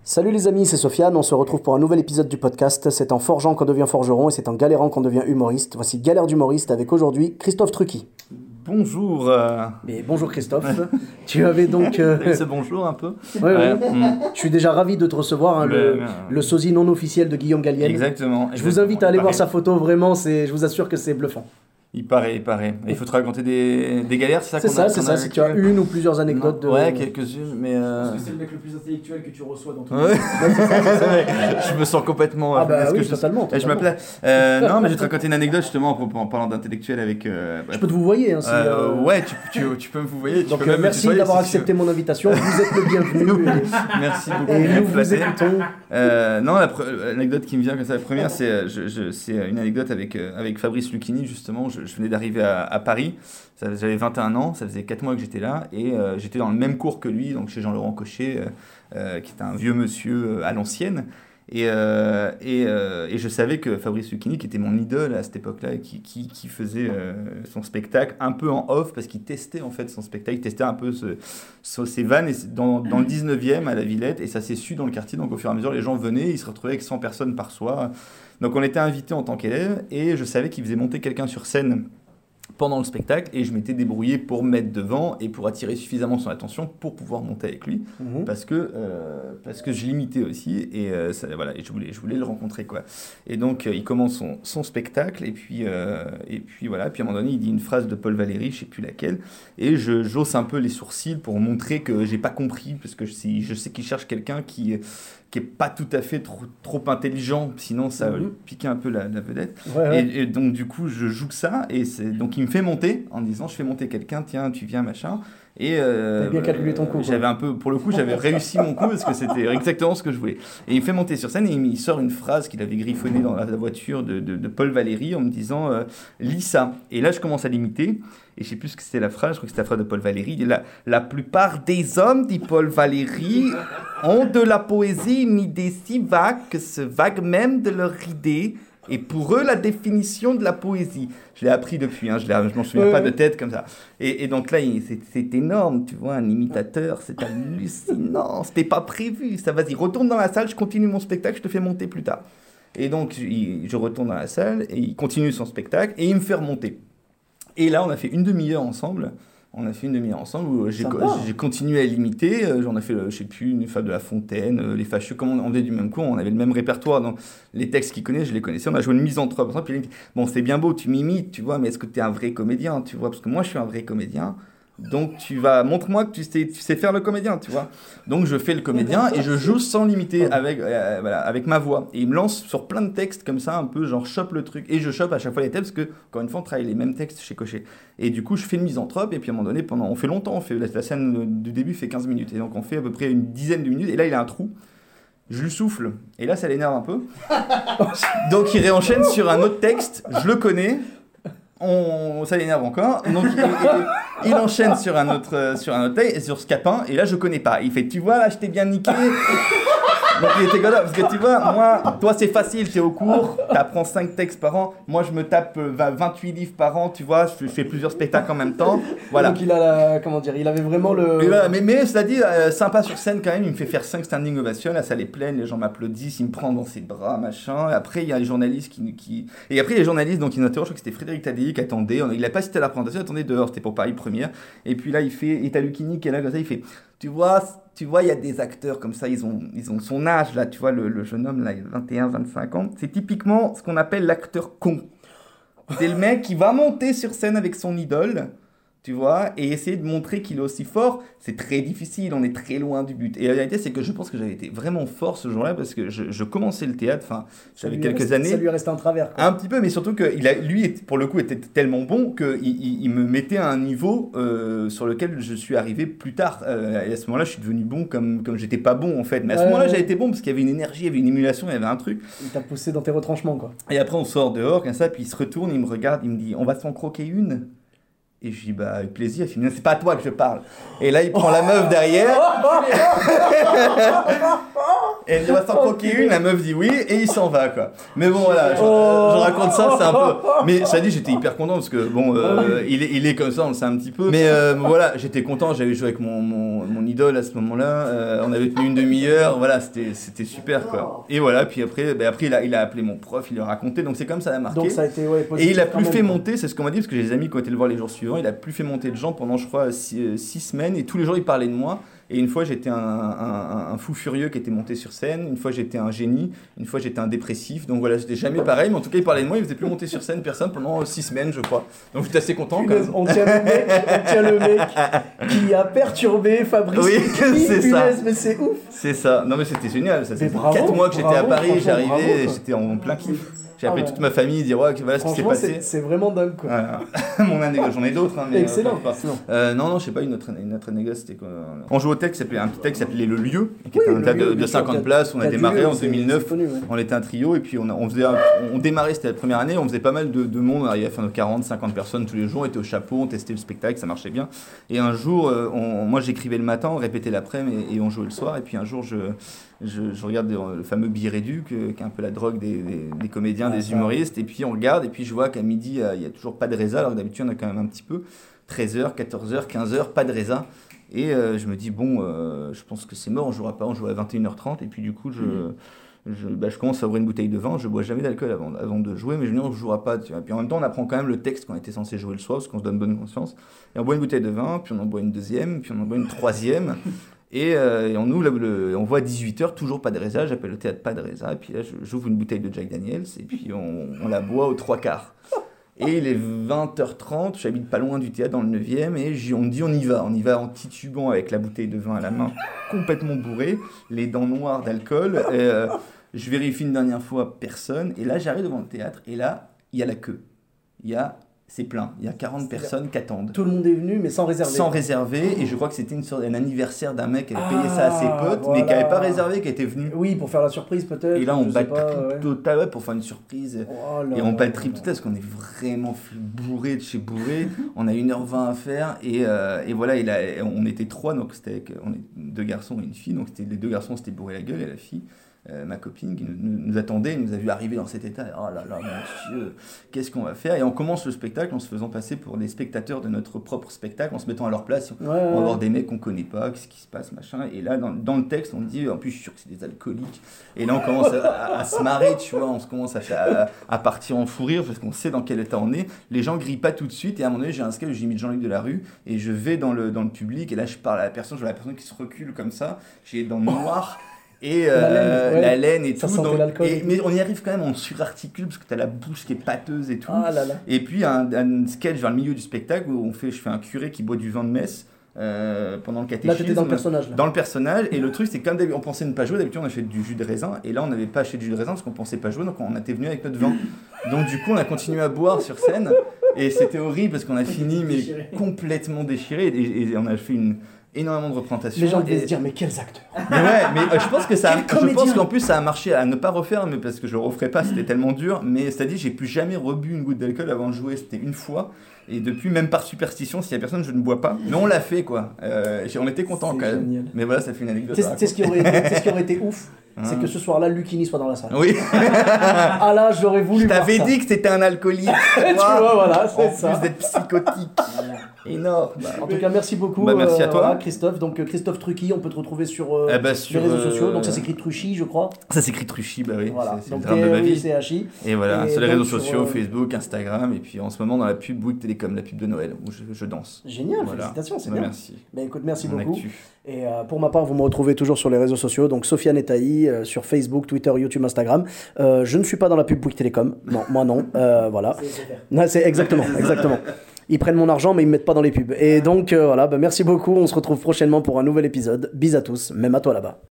Salut les amis, c'est Sofiane, on se retrouve pour un nouvel épisode du podcast. C'est en forgeant qu'on devient forgeron et c'est en galérant qu'on devient humoriste. Voici Galère d'humoriste avec aujourd'hui Christophe Trucky. Bonjour. Mais bonjour Christophe, tu avais donc... C'est bonjour un peu. Ouais. Je suis déjà ravi de te recevoir, le sosie non officiel de Guillaume Gallienne. Exactement. Je vous invite à aller voir sa photo, vraiment, je vous assure que c'est bluffant. Il paraît. Il faut te raconter des galères, c'est ça C'est ça, si tu as une ou plusieurs anecdotes. Ouais, quelques-unes, mais... Parce que c'est le mec le plus intellectuel que tu reçois dans ton Ouais, c'est ça. Je me sens complètement... Ah bah oui, totalement. Je m'appelais... non, mais je vais te raconter une anecdote justement en parlant d'intellectuel avec... Je peux te vous voyer. Ouais, tu peux me vous voyer. Donc merci d'avoir accepté mon invitation, vous êtes le bienvenu. Merci beaucoup. Et nous vous écoutons. Non, l'anecdote qui me vient comme ça, la première, c'est une anecdote avec Fabrice Lucchini, justement. Je venais d'arriver à Paris, j'avais 21 ans, ça faisait 4 mois que j'étais là, et j'étais dans le même cours que lui, donc chez Jean-Laurent Cochet, qui était un vieux monsieur à l'ancienne, et je savais que Fabrice Lucchini, qui était mon idole à cette époque-là, qui faisait son spectacle un peu en off, parce qu'il testait en fait son spectacle, il testait un peu ses vannes dans le 19e à la Villette, et ça s'est su dans le quartier, donc au fur et à mesure les gens venaient, ils se retrouvaient avec 100 personnes par soir. Donc on était invités en tant qu'élèves, et je savais qu'il faisait monter quelqu'un sur scène pendant le spectacle, et je m'étais débrouillé pour me mettre devant et pour attirer suffisamment son attention pour pouvoir monter avec lui, parce que je l'imitais aussi, et voilà, et je voulais le rencontrer, quoi. Et donc il commence son spectacle, et puis voilà, puis à un moment donné il dit une phrase de Paul Valéry, je sais plus laquelle, et je jausse un peu les sourcils pour montrer que j'ai pas compris, parce que je sais qu'il cherche quelqu'un qui est pas tout à fait trop intelligent, sinon ça piquait un peu la vedette. Ouais. Et donc du coup je joue que ça, et donc il me fait monter en disant je fais monter quelqu'un, tiens tu viens machin. Et t'avais bien calculé ton coup. J'avais un peu, pour le coup, j'avais réussi mon coup parce que c'était exactement ce que je voulais. Et il me fait monter sur scène et il sort une phrase qu'il avait griffonnée dans la voiture de Paul Valéry en me disant lis ça. Et là je commence à l'imiter. Et je sais plus ce que c'était la phrase, je crois que c'était la phrase de Paul Valéry. Il dit, la plupart des hommes, dit Paul Valéry, ont de la poésie une idée si vague que se vague même de leur idée. Et pour eux, la définition de la poésie. Je l'ai appris depuis, je m'en souviens pas de tête comme ça. Et donc là, c'est énorme, tu vois, un imitateur, c'est hallucinant. C'était pas prévu. Ça, vas-y, retourne dans la salle, je continue mon spectacle, je te fais monter plus tard. Et donc, je retourne dans la salle, et il continue son spectacle, et il me fait remonter. Et là, on a fait une demi-heure ensemble. Où j'ai continué à l'imiter. J'en ai fait, je sais plus, une fable de La Fontaine, Les Fâcheux. Comme on faisait du même cours, on avait le même répertoire. Donc, les textes qu'il connaît, je les connaissais. On a joué une misanthrope ensemble. Puis il dit, bon, c'est bien beau, tu m'imites, tu vois, mais est-ce que tu es un vrai comédien, tu vois? Parce que moi, je suis un vrai comédien. Donc, montre-moi que tu sais faire le comédien, tu vois. Donc, je fais le comédien et je joue sans limiter avec ma voix. Et il me lance sur plein de textes comme ça, un peu genre chope le truc. Et je chope à chaque fois les textes parce que, encore une fois, on travaille les mêmes textes chez Cochet. Et du coup, je fais une misanthrope et puis à un moment donné, on fait longtemps, la scène du début fait 15 minutes. Et donc, on fait à peu près une dizaine de minutes. Et là, il a un trou. Je lui souffle. Et là, ça l'énerve un peu. Donc, il réenchaîne sur un autre texte. Je le connais. Ça l'énerve encore, donc il enchaîne sur un autre texte, et sur Scapin, et là je connais pas. Il fait, tu vois, là je t'ai bien niqué. Donc il était content, parce que tu vois, moi, toi c'est facile, t'es au cours, t'apprends 5 textes par an, moi je me tape 28 livres par an, tu vois, je fais plusieurs spectacles en même temps, voilà. Donc il a il avait vraiment le... Mais cela dit, sympa sur scène quand même, il me fait faire 5 standing ovations, la salle est pleine, les gens m'applaudissent, il me prend dans ses bras, machin, et après il y a les journalistes et après les journalistes, donc ils m'interrogent, je crois que c'était Frédéric Tadei qui attendait, il a pas cité la présentation, il attendait dehors, c'était pour Paris Première, et puis là il fait, et t'as Lucchini qui est là comme ça, il fait, tu vois, il y a des acteurs comme ça, ils ont son âge, là, tu vois, le jeune homme, là, il a 21, 25 ans. C'est typiquement ce qu'on appelle l'acteur con. C'est le mec qui va monter sur scène avec son idole, tu vois, et essayer de montrer qu'il est aussi fort. C'est très difficile, on est très loin du but. Et la vérité, c'est que je pense que j'avais été vraiment fort ce jour-là, parce que je commençais le théâtre, j'avais quelques années. Ça lui restait un travers, quoi. Un petit peu, mais surtout que lui, pour le coup, était tellement bon qu'il me mettait à un niveau sur lequel je suis arrivé plus tard. Et à ce moment-là, je suis devenu bon comme j'étais pas bon, en fait. Mais à ce moment-là, j'avais été bon, parce qu'il y avait une énergie, il y avait une émulation, il y avait un truc. Il t'a poussé dans tes retranchements, quoi. Et après, on sort dehors, comme ça, puis il se retourne, il me regarde, il me dit, on va s'en croquer une? Et je dis, bah, avec plaisir. Il dit, c'est pas à toi que je parle. Et là, il prend la meuf derrière. Et elle dit, on va s'en croquer une, la meuf dit oui, et il s'en va, quoi. Mais bon, voilà, je raconte ça, c'est un peu... Mais ça dit, j'étais hyper content, parce que, bon, il est comme ça, on le sait un petit peu. Mais voilà, j'étais content, j'avais joué avec mon idole à ce moment-là, on avait tenu une demi-heure, voilà, c'était super, quoi. Et voilà, puis après il a appelé mon prof, il lui a raconté, donc c'est comme ça l'a marqué. Donc ça a été, et il a plus fait monter, c'est ce qu'on m'a dit, parce que j'ai des amis qui ont été le voir les jours suivants, il a plus fait monter de gens pendant, je crois, 6 semaines, et tous les jours il parlait de moi. Et une fois, j'étais un fou furieux qui était monté sur scène. Une fois, j'étais un génie. Une fois, j'étais un dépressif. Donc voilà, j'étais jamais pareil. Mais en tout cas, il parlait de moi. Il faisait plus monter sur scène personne pendant 6 semaines, je crois. Donc j'étais assez content quand même. On tient le mec qui a perturbé Fabrice. Oui, c'est ça. Mais c'est ouf. C'est ça. Non, mais c'était génial. Ça fait bravo, 4 mois que j'étais à Paris. J'arrivais, bravo, j'étais en plein kiff. J'ai appelé toute ma famille, dire ouais, voilà ce qui s'est passé. C'est vraiment dingue, quoi. Voilà. Mon anecdote, j'en ai d'autres. Hein, mais excellent. Non, je sais pas, une autre anecdote, c'était quoi. On jouait au texte, un petit texte qui s'appelait Le Lieu, qui était un théâtre de 50 places. On a démarré en 2009. On était un trio et puis on démarrait, c'était la première année, on faisait pas mal de monde. On arrivait à faire nos 40, 50 personnes tous les jours. On était au chapeau, on testait le spectacle, ça marchait bien. Et un jour, moi j'écrivais le matin, on répétait l'après-midi et on jouait le soir. Et puis un jour, je regarde le fameux billet réduc, qui est un peu la drogue des comédiens, des humoristes, et puis on regarde, et puis je vois qu'à midi, il n'y a toujours pas de résa, alors que d'habitude on a quand même un petit peu, 13h, 14h, 15h, pas de résa, et je me dis, bon, je pense que c'est mort, on jouera pas, on joue à 21h30, et puis du coup, je commence à ouvrir une bouteille de vin, je bois jamais d'alcool avant de jouer, mais je me dis, on ne jouera pas, tu vois. Puis en même temps, on apprend quand même le texte qu'on était censé jouer le soir, parce qu'on se donne bonne conscience, et on boit une bouteille de vin, puis on en boit une deuxième, puis on en boit une troisième, et on ouvre on voit à 18h, toujours pas de résa, j'appelle le théâtre pas de résa, et puis là j'ouvre une bouteille de Jack Daniels, et puis on la boit aux 3/4. Et il est 20h30, j'habite pas loin du théâtre dans le 9e, et on me dit on y va en titubant avec la bouteille de vin à la main, complètement bourré, les dents noires d'alcool, je vérifie une dernière fois, personne, et là j'arrive devant le théâtre, et là il y a la queue, c'est plein, il y a 40 personnes qui attendent. Tout le monde est venu, mais sans réserver. Sans réserver, et je crois que c'était un anniversaire d'un mec qui avait payé ça à ses potes, mais qui n'avait pas réservé, qui était venu. Oui, pour faire la surprise peut-être. Et là, on bat le trip total, pour faire une surprise. Et on bat le trip total, parce qu'on est vraiment bourré de chez bourré. On a 1h20 à faire, et voilà, on était 3, donc on est 2 garçons et une fille, donc les 2 garçons s'étaient bourré la gueule, et la fille, ma copine qui nous attendait, nous a vu arriver dans cet état. Oh là là, mon Dieu, qu'est-ce qu'on va faire? Et on commence le spectacle en se faisant passer pour des spectateurs de notre propre spectacle, en se mettant à leur place. On va voir des mecs qu'on connaît pas, qu'est-ce qui se passe, machin. Et là, dans le texte, on dit, en plus, je suis sûr que c'est des alcooliques. Et là, on commence à se marrer, tu vois, on se commence à partir en fou rire parce qu'on sait dans quel état on est. Les gens grillent pas tout de suite. Et à un moment donné, j'ai un sketch où j'ai mis Jean-Luc Delarue et je vais dans le public. Et là, je parle à la personne, je vois la personne qui se recule comme ça. J'ai dans le noir. Et la laine et ça tout. Donc, mais on y arrive quand même, on surarticule parce que t'as la bouche qui est pâteuse et tout. Ah là là. Et puis un sketch vers le milieu du spectacle où je fais un curé qui boit du vin de messe pendant le catéchisme. Là t'étais dans le personnage. Dans le personnage, et le truc c'est comme on pensait ne pas jouer, d'habitude on achète du jus de raisin, et là on n'avait pas acheté du jus de raisin parce qu'on pensait pas jouer, donc on était venu avec notre vin. Donc du coup on a continué à boire sur scène, et c'était horrible parce qu'on a fini mais complètement déchiré, et on a fait énormément de représentations. Les gens devaient se dire mais quels acteurs. Mais je pense que je pense qu'en plus ça a marché à ne pas refaire, mais parce que je le referai pas, c'était tellement dur. Mais c'est-à-dire j'ai plus jamais rebu une goutte d'alcool avant de jouer, c'était une fois. Et depuis, même par superstition, s'il y a personne, je ne bois pas. Mais on l'a fait, quoi. On était contents quand même. Génial. Mais voilà, ça fait une anecdote. C'est ce qui aurait été ouf, c'est que ce soir-là, Lucchini soit dans la salle. Oui. Ah là, j'aurais voulu. Je t'avais dit que c'était un alcoolique. Tu vois, voilà, c'est ça. En plus d'être psychotique. Énorme. En tout cas, merci beaucoup. Merci à toi. Christophe. Donc, Christophe Trucchi, on peut te retrouver sur les réseaux sociaux. Donc, ça s'écrit Truchy, je crois. Ça s'écrit Truchy, bah oui. Voilà. C'est donc, le drame de ma vie. T-R-U-C-H-I. Et voilà, sur les réseaux sociaux, Facebook, Instagram, et puis en ce moment dans la pub Bouygues Télécom, la pub de Noël, où je danse. Génial, voilà. Félicitations, c'est bien. Merci. Écoute, merci beaucoup. Et pour ma part, vous me retrouvez toujours sur les réseaux sociaux, donc Sofiane Etaï, sur Facebook, Twitter, YouTube, Instagram. Je ne suis pas dans la pub Bouygues Télécom. Non, moi non. Voilà. C'est exactement. Ils prennent mon argent, mais ils me mettent pas dans les pubs. Et donc, voilà, merci beaucoup. On se retrouve prochainement pour un nouvel épisode. Bis à tous, même à toi là-bas.